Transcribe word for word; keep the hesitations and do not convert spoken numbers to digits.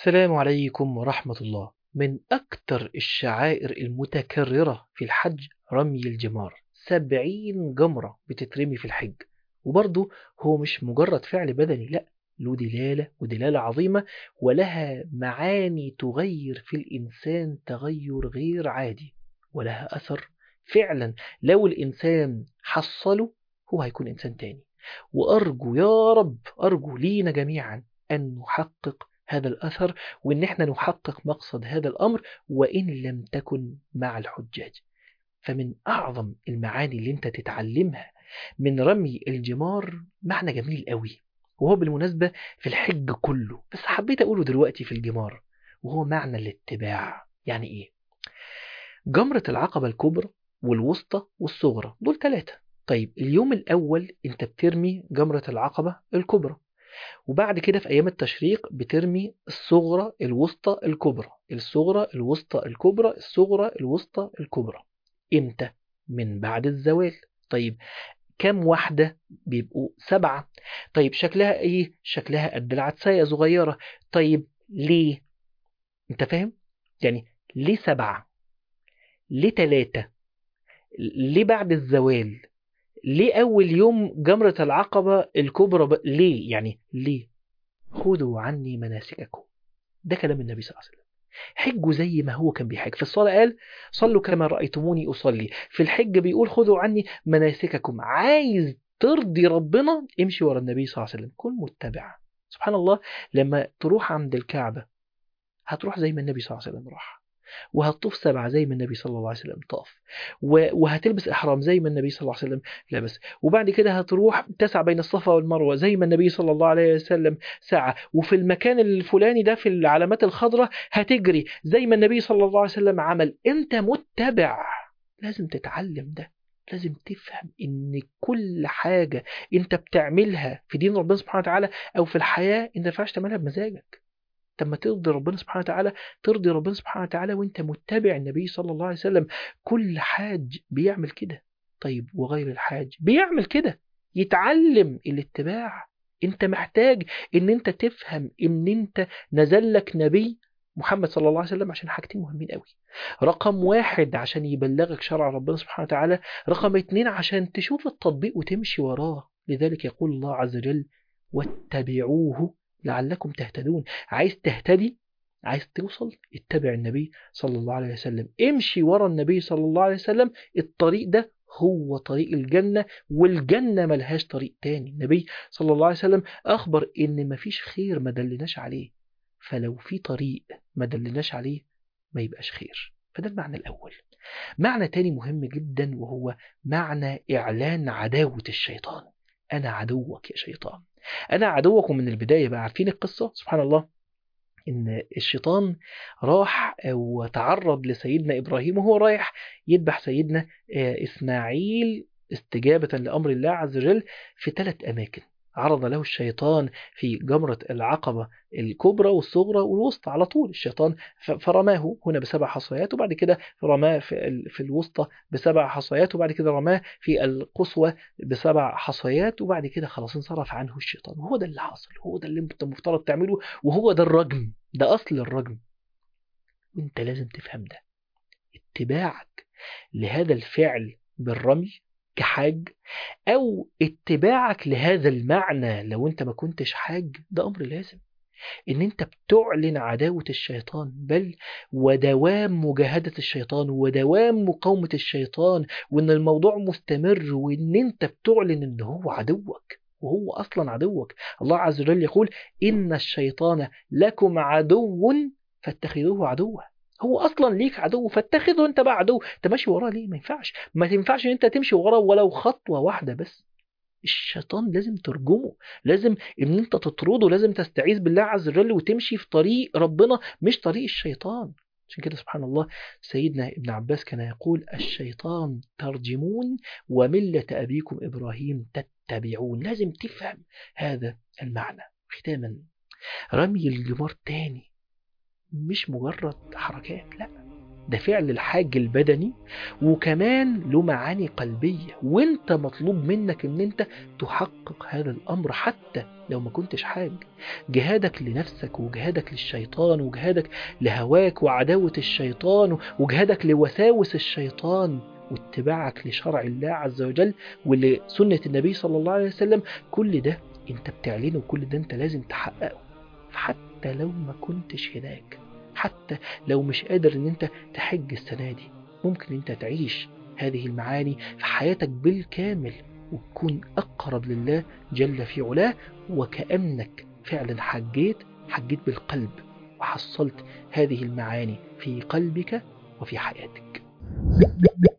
السلام عليكم ورحمة الله. من أكثر الشعائر المتكررة في الحج رمي الجمار، سبعين جمرة بتترمي في الحج. وبرضه هو مش مجرد فعل بدني، لا، له دلالة ودلالة عظيمة، ولها معاني تغير في الإنسان تغير غير عادي، ولها أثر فعلا. لو الإنسان حصله هو هيكون إنسان تاني. وأرجو يا رب، أرجو لينا جميعا أن نحقق هذا الأثر، وإن احنا نحقق مقصد هذا الأمر وإن لم تكن مع الحجاج. فمن أعظم المعاني اللي انت تتعلمها من رمي الجمار معنى جميل قوي، وهو بالمناسبة في الحج كله، بس حبيت أقوله دلوقتي في الجمار، وهو معنى الاتباع. يعني إيه؟ جمرة العقبة الكبرى والوسطى والصغرى دول ثلاثة. طيب اليوم الأول انت بترمي جمرة العقبة الكبرى، وبعد كده في أيام التشريق بترمي الصغرى الوسطى الكبرى، الصغرى الوسطى الكبرى، الصغرى الوسطى الكبرى. إمتى؟ من بعد الزوال. طيب كم واحدة؟ بيبقوا سبعة. طيب شكلها إيه؟ شكلها قد العدسية صغيرة. طيب ليه؟ أنت فاهم؟ يعني ليه سبعة؟ ليه تلاتة؟ ليه بعد الزوال؟ ليه أول يوم جمرة العقبة الكبرى ب... ليه؟ يعني ليه؟ خذوا عني مناسككم. ده كلام النبي صلى الله عليه وسلم. حجوا زي ما هو كان بيحج. في الصلاة قال صلوا كما رأيتموني أصلي. في الحج بيقول خذوا عني مناسككم. عايز ترضي ربنا امشي ورا النبي صلى الله عليه وسلم، كن متبع. سبحان الله، لما تروح عند الكعبة هتروح زي ما النبي صلى الله عليه وسلم راح، وهتطوف سبعة زي ما النبي صلى الله عليه وسلم طاف، وهتلبس إحرام زي ما النبي صلى الله عليه وسلم لبس، وبعد كده هتروح تسعى بين الصفا والمروة زي ما النبي صلى الله عليه وسلم سعى، وفي المكان الفلاني ده في العلامات الخضراء هتجري زي ما النبي صلى الله عليه وسلم عمل. أنت متبع. لازم تتعلم ده، لازم تفهم ان كل حاجة انت بتعملها في دين ربنا سبحانه وتعالى او في الحياة انت ما ينفعش تعملها بمزاجك. طب ما ترضي ربنا سبحانه وتعالى، ترضي ربنا سبحانه وتعالى وانت متبع النبي صلى الله عليه وسلم. كل حاج بيعمل كده. طيب وغير الحاج بيعمل كده، يتعلم الاتباع. انت محتاج ان انت تفهم ان انت نزل لك نبي محمد صلى الله عليه وسلم عشان حاجتين مهمين قوي. رقم واحد عشان يبلغك شرع ربنا سبحانه وتعالى، رقم اتنين عشان تشوف التطبيق وتمشي وراه. لذلك يقول الله عز وجل واتبعوه لعلكم تهتدون. عايز تهتدي، عايز توصل، اتبع النبي صلى الله عليه وسلم، امشي ورا النبي صلى الله عليه وسلم. الطريق ده هو طريق الجنة، والجنة ملهاش طريق تاني. النبي صلى الله عليه وسلم أخبر إن مفيش خير ما دلناش عليه، فلو في طريق ما دلناش عليه ما يبقاش خير. فده المعنى الأول. معنى تاني مهم جدا، وهو معنى إعلان عداوة الشيطان. أنا عدوك يا شيطان، أنا عدوك. من البداية بقى عارفين القصة، سبحان الله، إن الشيطان راح وتعرض لسيدنا إبراهيم وهو رايح يذبح سيدنا إسماعيل استجابة لأمر الله عز وجل في ثلاث أماكن. عرض له الشيطان في جمرة العقبة الكبرى والصغرى والوسطى على طول الشيطان، فرماه هنا بسبع حصيات، وبعد كده رماه في في الوسطى بسبع حصيات، وبعد كده رماه في القصوى بسبع حصيات، وبعد كده خلاص انصرف عنه الشيطان. وهو ده اللي حصل، هو ده اللي انت المفترض تعمله، وهو ده الرجم، ده أصل الرجم. وانت لازم تفهم ده. اتباعك لهذا الفعل بالرمي كحاج، أو اتباعك لهذا المعنى لو انت ما كنتش حاج، ده أمر لازم. ان انت بتعلن عداوة الشيطان، بل ودوام مجاهدة الشيطان ودوام مقاومة الشيطان، وان الموضوع مستمر، وان انت بتعلن ان هو عدوك، وهو أصلا عدوك. الله عز وجل يقول إن الشيطان لكم عدو فاتخذوه عدوا. هو اصلا ليك عدو، فاتخذه انت بقى عدو. انت ماشي وراه ليه؟ ما ينفعش، ما تنفعش ان انت تمشي وراه ولو خطوة واحدة بس. الشيطان لازم ترجمه، لازم ان انت تطرده، لازم تستعيذ بالله عز وجل وتمشي في طريق ربنا مش طريق الشيطان. عشان كده سبحان الله سيدنا ابن عباس كان يقول الشيطان ترجمون وملة أبيكم إبراهيم تتبعون. لازم تفهم هذا المعنى. ختاما، رمي الجمار تاني مش مجرد حركات، لا، ده فعل الحاج البدني، وكمان له معاني قلبية، وانت مطلوب منك ان انت تحقق هذا الامر حتى لو ما كنتش حاج. جهادك لنفسك وجهادك للشيطان وجهادك لهواك وعداوة الشيطان وجهادك لوساوس الشيطان واتباعك لشرع الله عز وجل ولسنة النبي صلى الله عليه وسلم، كل ده انت بتعلنه وكل ده انت لازم تحققه. فحتى لو ما كنتش هناك، حتى لو مش قادر ان انت تحج السنة دي، ممكن انت تعيش هذه المعاني في حياتك بالكامل وتكون أقرب لله جل في علاه، وكأنك فعلا حجيت حجيت بالقلب وحصلت هذه المعاني في قلبك وفي حياتك.